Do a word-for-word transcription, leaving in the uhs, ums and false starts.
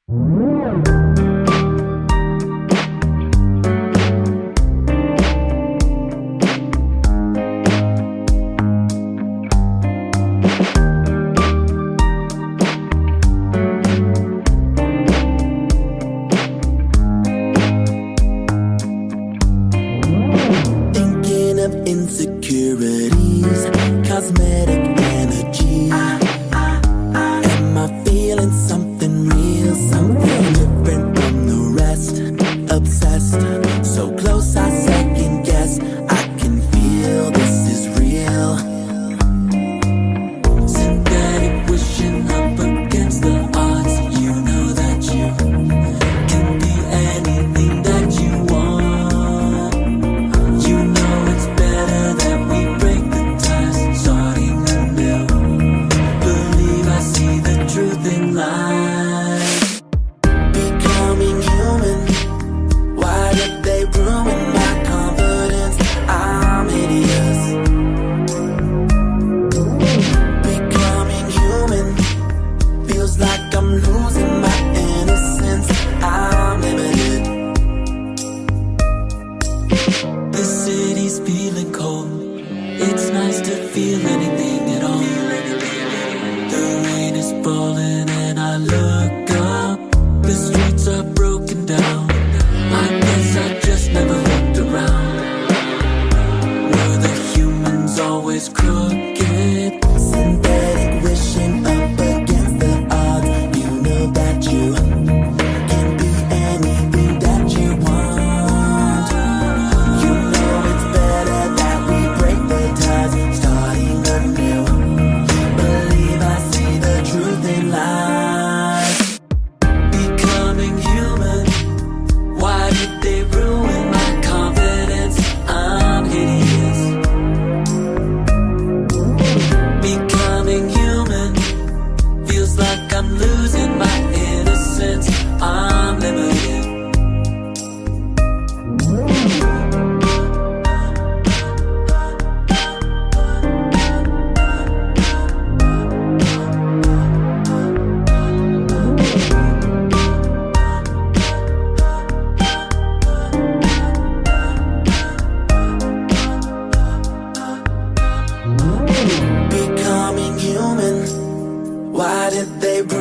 Thinking of insecurities, cosmetic energy. Am I feeling something real, something different from the rest? Obsessed, so close I second guess. I can feel this is real. Synthetic wishing up against the odds. You know that you can be anything that you want. You know it's better that we break the ties, starting anew. Believe I see the truth in life. Becoming human. Why did they ruin my confidence? I'm hideous. Becoming human feels like I'm losing my innocence. I'm limited. The city's feeling cold. It's nice to feel anything at all. The rain is falling and I look up. The streets are broken down. I guess I just never looked around. Were the humans always crooked? Synthetic wishing up against the odds. You know that you can be anything that you want. You know it's better that we break the ties, starting anew. Believe I see the truth in life. Becoming human. Why did they ruin my confidence? I'm hideous. Becoming human feels like I'm losing my innocence. I'm limited. Becoming human. Why did they